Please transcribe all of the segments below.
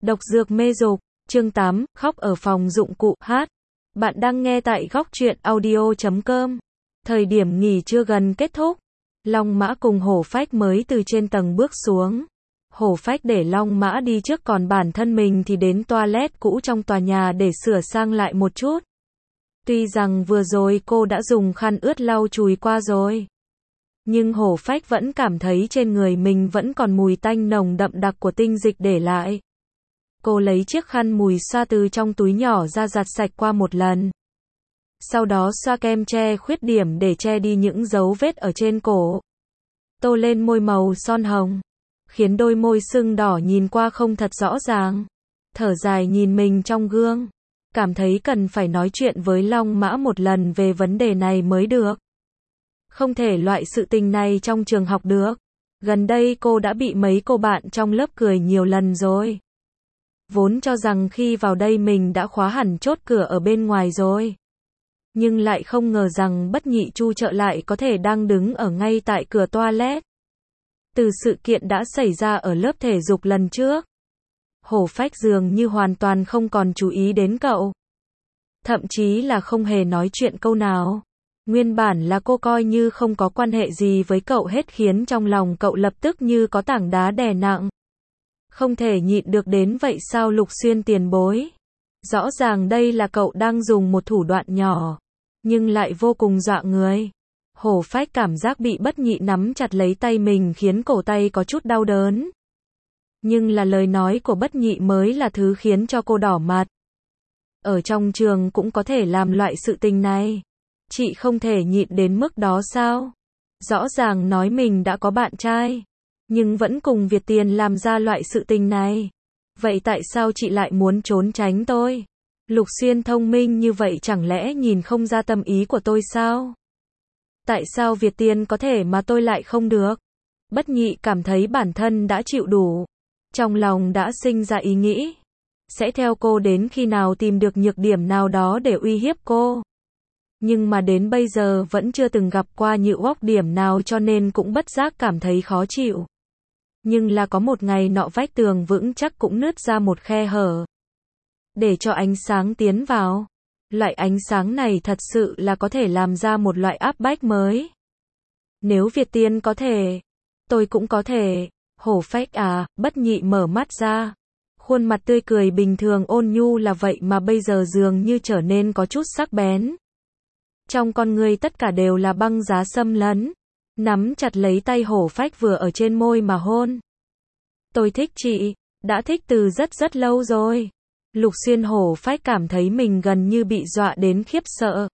Độc dược mê dục, chương 8, khóc ở phòng dụng cụ, hát. Bạn đang nghe tại Góc Truyện Audio.com. Thời điểm nghỉ trưa gần kết thúc. Long Mã cùng Hổ Phách mới từ trên tầng bước xuống. Hổ Phách để Long Mã đi trước, còn bản thân mình thì đến toilet cũ trong tòa nhà để sửa sang lại một chút. Tuy rằng vừa rồi cô đã dùng khăn ướt lau chùi qua rồi, nhưng Hổ Phách vẫn cảm thấy trên người mình vẫn còn mùi tanh nồng đậm đặc của tinh dịch để lại. Cô lấy chiếc khăn mùi xoa từ trong túi nhỏ ra giặt sạch qua một lần. Sau đó xoa kem che khuyết điểm để che đi những dấu vết ở trên cổ. Tô lên môi màu son hồng, khiến đôi môi sưng đỏ nhìn qua không thật rõ ràng. Thở dài nhìn mình trong gương, cảm thấy cần phải nói chuyện với Long Mã một lần về vấn đề này mới được. Không thể loại sự tình này trong trường học được. Gần đây cô đã bị mấy cô bạn trong lớp cười nhiều lần rồi. Vốn cho rằng khi vào đây mình đã khóa hẳn chốt cửa ở bên ngoài rồi, nhưng lại không ngờ rằng Bất Nhị Chu Trợ lại có thể đang đứng ở ngay tại cửa toilet. Từ sự kiện đã xảy ra ở lớp thể dục lần trước, Hổ Phách dường như hoàn toàn không còn chú ý đến cậu. Thậm chí là không hề nói chuyện câu nào. Nguyên bản là cô coi như không có quan hệ gì với cậu hết, khiến trong lòng cậu lập tức như có tảng đá đè nặng. Không thể nhịn được đến vậy sao Lục Xuyên tiền bối? Rõ ràng đây là cậu đang dùng một thủ đoạn nhỏ, nhưng lại vô cùng dọa người. Hổ Phách cảm giác bị Bất Nhị nắm chặt lấy tay mình khiến cổ tay có chút đau đớn. Nhưng là lời nói của Bất Nhị mới là thứ khiến cho cô đỏ mặt. Ở trong trường cũng có thể làm loại sự tình này. Chị không thể nhịn đến mức đó sao? Rõ ràng nói mình đã có bạn trai, nhưng vẫn cùng Việt Tiền làm ra loại sự tình này. Vậy tại sao chị lại muốn trốn tránh tôi? Lục Xuyên thông minh như vậy chẳng lẽ nhìn không ra tâm ý của tôi sao? Tại sao Việt Tiền có thể mà tôi lại không được? Bất Nhị cảm thấy bản thân đã chịu đủ. Trong lòng đã sinh ra ý nghĩ sẽ theo cô đến khi nào tìm được nhược điểm nào đó để uy hiếp cô. Nhưng mà đến bây giờ vẫn chưa từng gặp qua nhược góc điểm nào, cho nên cũng bất giác cảm thấy khó chịu. Nhưng là có một ngày nọ vách tường vững chắc cũng nứt ra một khe hở, để cho ánh sáng tiến vào. Loại ánh sáng này thật sự là có thể làm ra một loại áp bách mới. Nếu Việt Tiên có thể, tôi cũng có thể. Hổ Phách à? Bất Nhị mở mắt ra. Khuôn mặt tươi cười bình thường ôn nhu là vậy mà bây giờ dường như trở nên có chút sắc bén. Trong con người tất cả đều là băng giá xâm lấn. Nắm chặt lấy tay Hổ Phách vừa ở trên môi mà hôn. Tôi thích chị, đã thích từ rất rất lâu rồi. Lục Xuyên Hổ Phách cảm thấy mình gần như bị dọa đến khiếp sợ.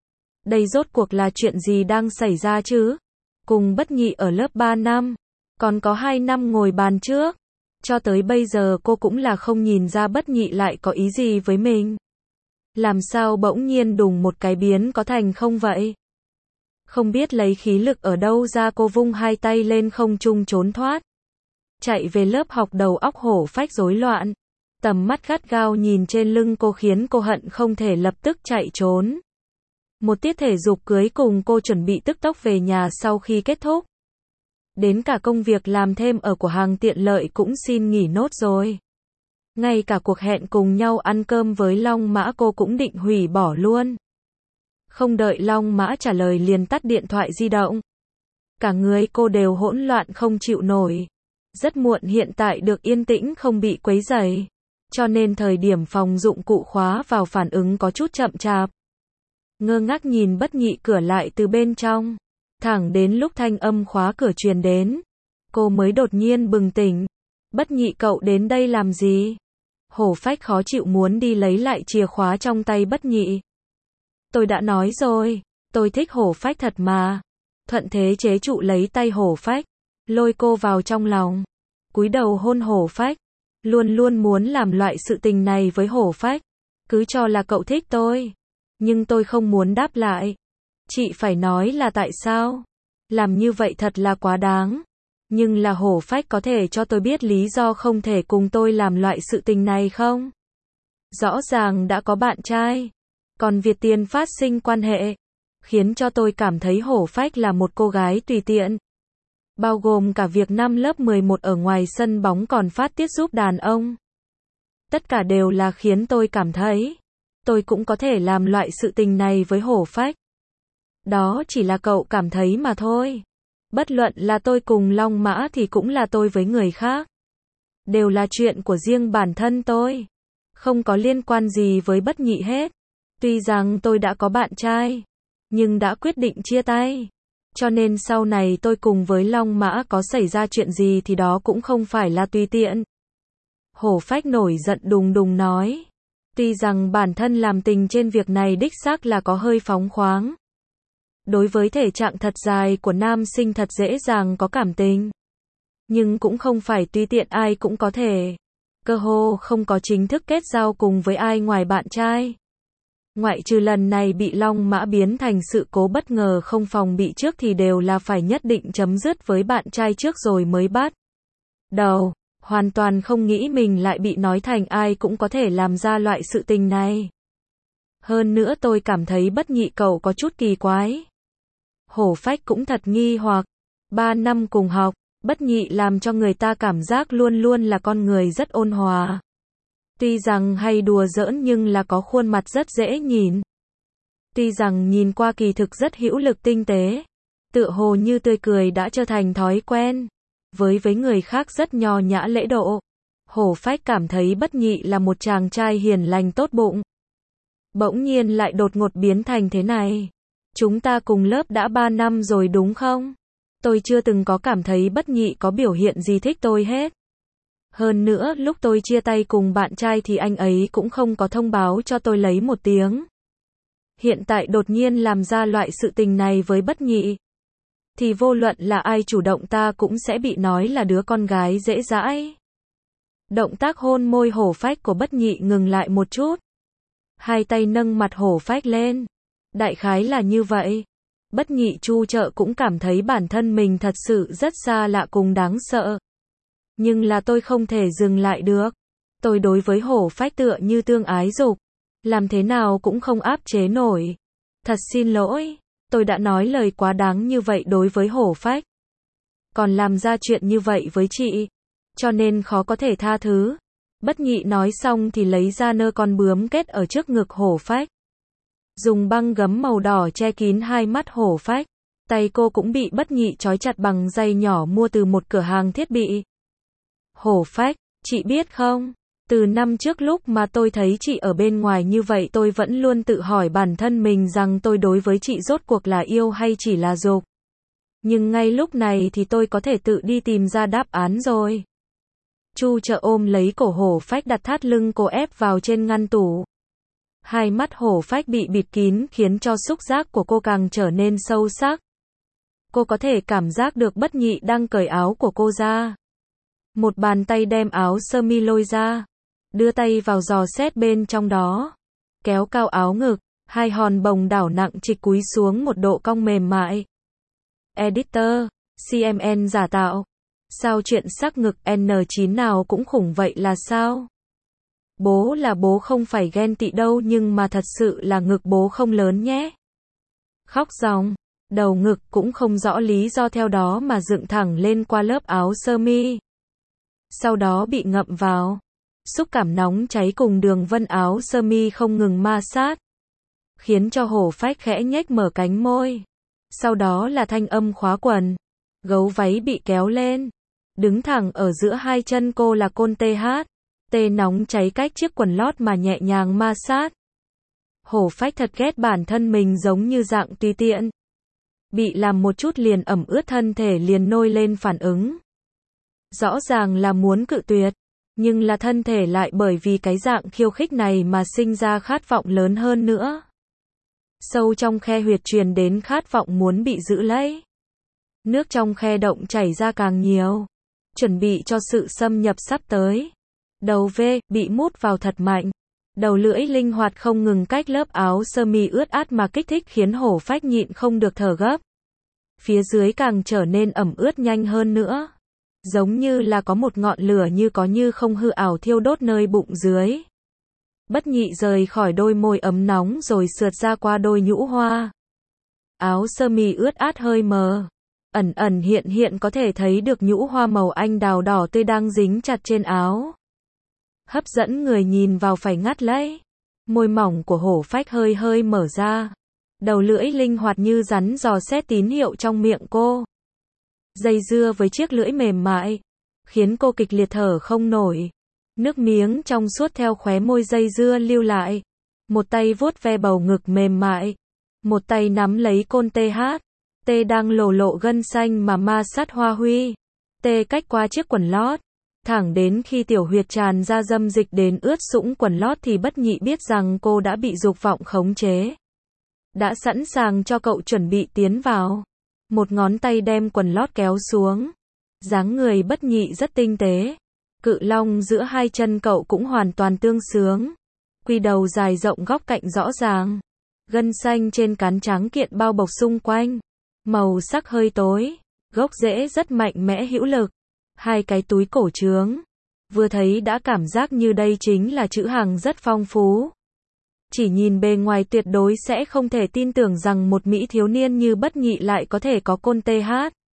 Đây rốt cuộc là chuyện gì đang xảy ra chứ? Cùng Bất Nhị ở lớp 3 năm, còn có 2 năm ngồi bàn trước. Cho tới bây giờ cô cũng là không nhìn ra Bất Nhị lại có ý gì với mình. Làm sao bỗng nhiên đùng một cái biến có thành không vậy? Không biết lấy khí lực ở đâu ra, cô vung hai tay lên không trung trốn thoát. Chạy về lớp học, đầu óc Hổ Phách rối loạn. Tầm mắt gắt gao nhìn trên lưng cô khiến cô hận không thể lập tức chạy trốn. Một tiết thể dục cuối cùng cô chuẩn bị tức tốc về nhà sau khi kết thúc. Đến cả công việc làm thêm ở cửa hàng tiện lợi cũng xin nghỉ nốt rồi. Ngay cả cuộc hẹn cùng nhau ăn cơm với Long Mã cô cũng định hủy bỏ luôn. Không đợi Long Mã trả lời liền tắt điện thoại di động. Cả người cô đều hỗn loạn không chịu nổi. Rất muộn, hiện tại được yên tĩnh không bị quấy rầy, cho nên thời điểm phòng dụng cụ khóa vào phản ứng có chút chậm chạp. Ngơ ngác nhìn Bất Nhị cửa lại từ bên trong. Thẳng đến lúc thanh âm khóa cửa truyền đến, cô mới đột nhiên bừng tỉnh. Bất Nhị, cậu đến đây làm gì? Hổ Phách khó chịu muốn đi lấy lại chìa khóa trong tay Bất Nhị. Tôi đã nói rồi, tôi thích Hổ Phách thật mà. Thuận thế chế trụ lấy tay Hổ Phách, lôi cô vào trong lòng, cúi đầu hôn Hổ Phách. Luôn luôn muốn làm loại sự tình này với Hổ Phách. Cứ cho là cậu thích tôi, nhưng tôi không muốn đáp lại. Chị phải nói là tại sao? Làm như vậy thật là quá đáng. Nhưng là Hổ Phách có thể cho tôi biết lý do không thể cùng tôi làm loại sự tình này không? Rõ ràng đã có bạn trai, còn Việt Tiền phát sinh quan hệ, khiến cho tôi cảm thấy Hổ Phách là một cô gái tùy tiện. Bao gồm cả việc năm lớp 11 ở ngoài sân bóng còn phát tiết giúp đàn ông. Tất cả đều là khiến tôi cảm thấy, tôi cũng có thể làm loại sự tình này với hổ phách. Đó chỉ là cậu cảm thấy mà thôi. Bất luận là tôi cùng Long Mã thì cũng là tôi với người khác. Đều là chuyện của riêng bản thân tôi. Không có liên quan gì với Bất Nhị hết. Tuy rằng tôi đã có bạn trai, nhưng đã quyết định chia tay. Cho nên sau này tôi cùng với Long Mã có xảy ra chuyện gì thì đó cũng không phải là tùy tiện. Hổ phách nổi giận đùng đùng nói. Tuy rằng bản thân làm tình trên việc này đích xác là có hơi phóng khoáng. Đối với thể trạng thật dài của nam sinh thật dễ dàng có cảm tình. Nhưng cũng không phải tùy tiện ai cũng có thể. Cơ hồ không có chính thức kết giao cùng với ai ngoài bạn trai. Ngoại trừ lần này bị Long Mã biến thành sự cố bất ngờ không phòng bị trước thì đều là phải nhất định chấm dứt với bạn trai trước rồi mới bắt đầu. Hoàn toàn không nghĩ mình lại bị nói thành ai cũng có thể làm ra loại sự tình này. Hơn nữa tôi cảm thấy Bất Nhị cậu có chút kỳ quái. Hổ phách cũng thật nghi hoặc. 3 năm cùng học, Bất Nhị làm cho người ta cảm giác luôn luôn là con người rất ôn hòa. Tuy rằng hay đùa giỡn nhưng là có khuôn mặt rất dễ nhìn. Tuy rằng nhìn qua kỳ thực rất hữu lực tinh tế. Tựa hồ như tươi cười đã trở thành thói quen. Với người khác rất nho nhã lễ độ. Hổ phách cảm thấy Bất Nhị là một chàng trai hiền lành tốt bụng. Bỗng nhiên lại đột ngột biến thành thế này. Chúng ta cùng lớp đã 3 năm rồi đúng không? Tôi chưa từng có cảm thấy Bất Nhị có biểu hiện gì thích tôi hết. Hơn nữa lúc tôi chia tay cùng bạn trai thì anh ấy cũng không có thông báo cho tôi lấy một tiếng. Hiện tại đột nhiên làm ra loại sự tình này với Bất Nhị. Thì vô luận là ai chủ động ta cũng sẽ bị nói là đứa con gái dễ dãi. Động tác hôn môi hổ phách của Bất Nhị ngừng lại một chút. Hai tay nâng mặt hổ phách lên. Đại khái là như vậy. Bất Nhị chu trợ cũng cảm thấy bản thân mình thật sự rất xa lạ cùng đáng sợ. Nhưng là tôi không thể dừng lại được. Tôi đối với hổ phách tựa như tương ái dục. Làm thế nào cũng không áp chế nổi. Thật xin lỗi. Tôi đã nói lời quá đáng như vậy đối với hổ phách. Còn làm ra chuyện như vậy với chị. Cho nên khó có thể tha thứ. Bất Nhị nói xong thì lấy ra nơ con bướm kết ở trước ngực hổ phách. Dùng băng gấm màu đỏ che kín hai mắt hổ phách. Tay cô cũng bị Bất Nhị trói chặt bằng dây nhỏ mua từ một cửa hàng thiết bị. Hổ phách, chị biết không? Từ năm trước lúc mà tôi thấy chị ở bên ngoài như vậy tôi vẫn luôn tự hỏi bản thân mình rằng tôi đối với chị rốt cuộc là yêu hay chỉ là dục. Nhưng ngay lúc này thì tôi có thể tự đi tìm ra đáp án rồi. Chu trợ ôm lấy cổ hổ phách đặt thắt lưng cô ép vào trên ngăn tủ. Hai mắt hổ phách bị bịt kín khiến cho xúc giác của cô càng trở nên sâu sắc. Cô có thể cảm giác được Bất Nhị đang cởi áo của cô ra. Một bàn tay đem áo sơ mi lôi ra. Đưa tay vào giò xét bên trong đó. Kéo cao áo ngực. Hai hòn bồng đảo nặng trịch cúi xuống một độ cong mềm mại. Editor, CMN giả tạo. Sao chuyện sắc ngực N9 nào cũng khủng vậy là sao? Bố là bố không phải ghen tị đâu nhưng mà thật sự là ngực bố không lớn nhé. Khóc ròng. Đầu ngực cũng không rõ lý do theo đó mà dựng thẳng lên qua lớp áo sơ mi. Sau đó bị ngậm vào. Xúc cảm nóng cháy cùng đường vân áo sơ mi không ngừng ma sát. Khiến cho hổ phách khẽ nhếch mở cánh môi. Sau đó là thanh âm khóa quần. Gấu váy bị kéo lên. Đứng thẳng ở giữa hai chân cô là côn TH. Tê nóng cháy cách chiếc quần lót mà nhẹ nhàng ma sát. Hổ phách thật ghét bản thân mình giống như dạng tùy tiện. Bị làm một chút liền ẩm ướt thân thể liền nôi lên phản ứng. Rõ ràng là muốn cự tuyệt. Nhưng là thân thể lại bởi vì cái dạng khiêu khích này mà sinh ra khát vọng lớn hơn nữa. Sâu trong khe huyệt truyền đến khát vọng muốn bị giữ lấy. Nước trong khe động chảy ra càng nhiều. Chuẩn bị cho sự xâm nhập sắp tới. Đầu V bị mút vào thật mạnh. Đầu lưỡi linh hoạt không ngừng cách lớp áo sơ mi ướt át mà kích thích khiến hổ phách nhịn không được thở gấp. Phía dưới càng trở nên ẩm ướt nhanh hơn nữa. Giống như là có một ngọn lửa như có như không hư ảo thiêu đốt nơi bụng dưới. Bất Nhị rời khỏi đôi môi ấm nóng rồi sượt ra qua đôi nhũ hoa. Áo sơ mi ướt át hơi mờ. Ẩn ẩn hiện hiện có thể thấy được nhũ hoa màu anh đào đỏ tươi đang dính chặt trên áo. hấp dẫn người nhìn vào phải ngắt lấy. Môi mỏng của hổ phách hơi hơi mở ra. Đầu lưỡi linh hoạt như rắn dò xét tín hiệu trong miệng cô. Dây dưa với chiếc lưỡi mềm mại, khiến cô kịch liệt thở không nổi. Nước miếng trong suốt theo khóe môi dây dưa lưu lại. Một tay vuốt ve bầu ngực mềm mại. Một tay nắm lấy côn TH. T đang lồ lộ gân xanh mà ma sát hoa huy. T cách qua chiếc quần lót. Thẳng đến khi tiểu huyệt tràn ra dâm dịch đến ướt sũng quần lót thì Bất Nhị biết rằng cô đã bị dục vọng khống chế. Đã sẵn sàng cho cậu chuẩn bị tiến vào. Một ngón tay đem quần lót kéo xuống. Dáng người Bất Nhị rất tinh tế. Cự long giữa hai chân cậu cũng hoàn toàn tương xứng. Quy đầu dài rộng góc cạnh rõ ràng. Gân xanh trên cán trắng kiện bao bọc xung quanh. Màu sắc hơi tối. Gốc rễ rất mạnh mẽ hữu lực. Hai cái túi cổ trướng. Vừa thấy đã cảm giác như đây chính là trữ hàng rất phong phú. Chỉ nhìn bề ngoài tuyệt đối sẽ không thể tin tưởng rằng một mỹ thiếu niên như Bất Nhị lại có thể có côn TH.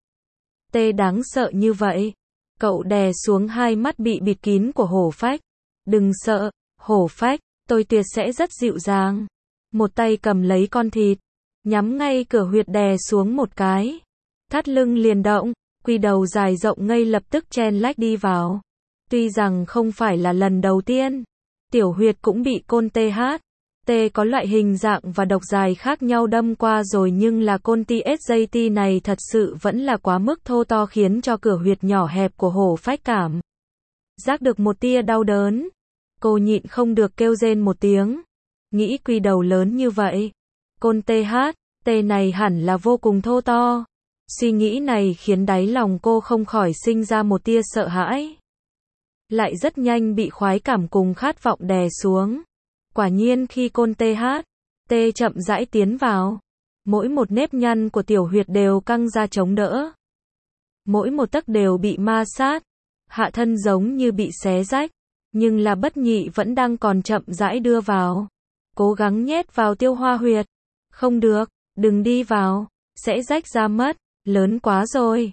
T đáng sợ như vậy. Cậu đè xuống hai mắt bị bịt kín của hổ phách. Đừng sợ, hổ phách, tôi tuyệt sẽ rất dịu dàng. Một tay cầm lấy con thịt. Nhắm ngay cửa huyệt đè xuống một cái. Thắt lưng liền động. Quy đầu dài rộng ngay lập tức chen lách đi vào. Tuy rằng không phải là lần đầu tiên. Tiểu huyệt cũng bị côn TH. T có loại hình dạng và độc dài khác nhau đâm qua rồi nhưng là côn TSJT này thật sự vẫn là quá mức thô to khiến cho cửa huyệt nhỏ hẹp của hổ phách cảm giác được một tia đau đớn. Cô nhịn không được kêu rên một tiếng. Nghĩ quy đầu lớn như vậy. Côn TH, T này hẳn là vô cùng thô to. Suy nghĩ này khiến đáy lòng cô không khỏi sinh ra một tia sợ hãi. Lại rất nhanh bị khoái cảm cùng khát vọng đè xuống. Quả nhiên khi côn TH, T chậm rãi tiến vào. Mỗi một nếp nhăn của tiểu huyệt đều căng ra chống đỡ. Mỗi một tấc đều bị ma sát. Hạ thân giống như bị xé rách. Nhưng là Bất Nhị vẫn đang còn chậm rãi đưa vào. Cố gắng nhét vào tiêu hoa huyệt. Không được, đừng đi vào. Sẽ rách ra mất. Lớn quá rồi.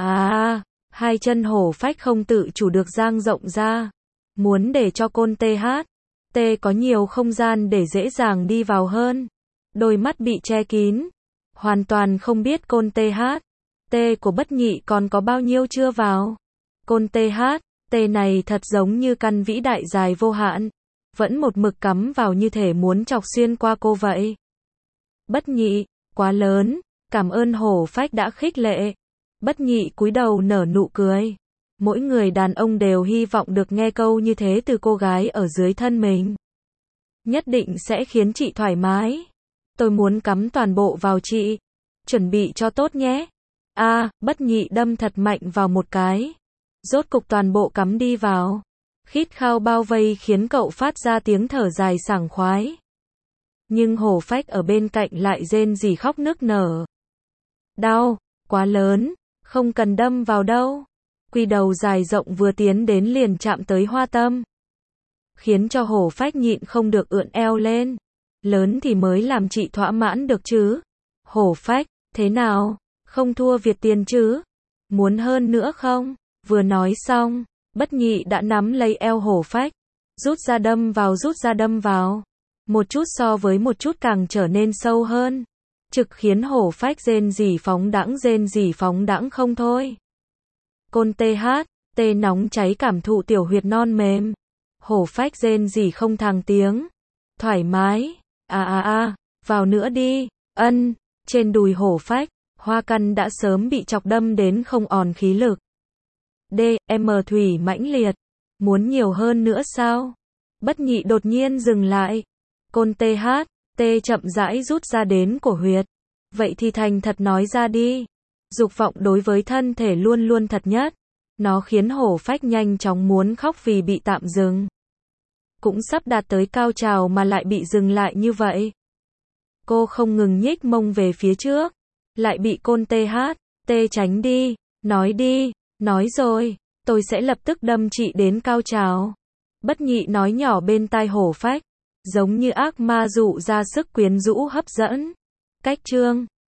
Hai chân hổ phách không tự chủ được dang rộng ra. Muốn để cho côn TH. T có nhiều không gian để dễ dàng đi vào hơn. Đôi mắt bị che kín. Hoàn toàn không biết côn TH. T của Bất Nhị còn có bao nhiêu chưa vào. Côn TH. T này thật giống như căn vĩ đại dài vô hạn. Vẫn một mực cắm vào như thể muốn chọc xuyên qua cô vậy. Bất Nhị, quá lớn. Cảm ơn hổ phách đã khích lệ. Bất Nhị cúi đầu nở nụ cười. Mỗi người đàn ông đều hy vọng được nghe câu như thế từ cô gái ở dưới thân mình. Nhất định sẽ khiến chị thoải mái. Tôi muốn cắm toàn bộ vào chị. Chuẩn bị cho tốt nhé. Bất Nhị đâm thật mạnh vào một cái. Rốt cục toàn bộ cắm đi vào. Khít khao bao vây khiến cậu phát ra tiếng thở dài sảng khoái. Nhưng hổ phách ở bên cạnh lại rên rỉ khóc nức nở. Đau, quá lớn, không cần đâm vào đâu. Quy đầu dài rộng vừa tiến đến liền chạm tới hoa tâm. Khiến cho hổ phách nhịn không được ưỡn eo lên. Lớn thì mới làm chị thỏa mãn được chứ. Hổ phách, thế nào? Không thua Việt tiền chứ? Muốn hơn nữa không? Vừa nói xong, Bất Nhị đã nắm lấy eo hổ phách. Rút ra đâm vào. Một chút so với một chút càng trở nên sâu hơn. Trực khiến hổ phách rên rỉ phóng đãng không thôi. Côn TH, T nóng cháy cảm thụ tiểu huyệt non mềm. Hổ phách rên rỉ không thàng tiếng. Thoải mái. Vào nữa đi. Trên đùi hổ phách, hoa căn đã sớm bị chọc đâm đến không còn khí lực. Thủy mãnh liệt. Muốn nhiều hơn nữa sao? Bất Nhị đột nhiên dừng lại. Côn TH, T chậm rãi rút ra đến cổ huyệt. Vậy thì thành thật nói ra đi. Dục vọng đối với thân thể luôn luôn thật nhất. Nó khiến hổ phách nhanh chóng muốn khóc vì bị tạm dừng. Cũng sắp đạt tới cao trào mà lại bị dừng lại như vậy. Cô không ngừng nhích mông về phía trước. Lại bị côn TH, T tránh đi. Nói đi, nói rồi, tôi sẽ lập tức đâm chị đến cao trào. Bất Nhị nói nhỏ bên tai hổ phách. Giống như ác ma dụ ra sức quyến rũ hấp dẫn. Cách chương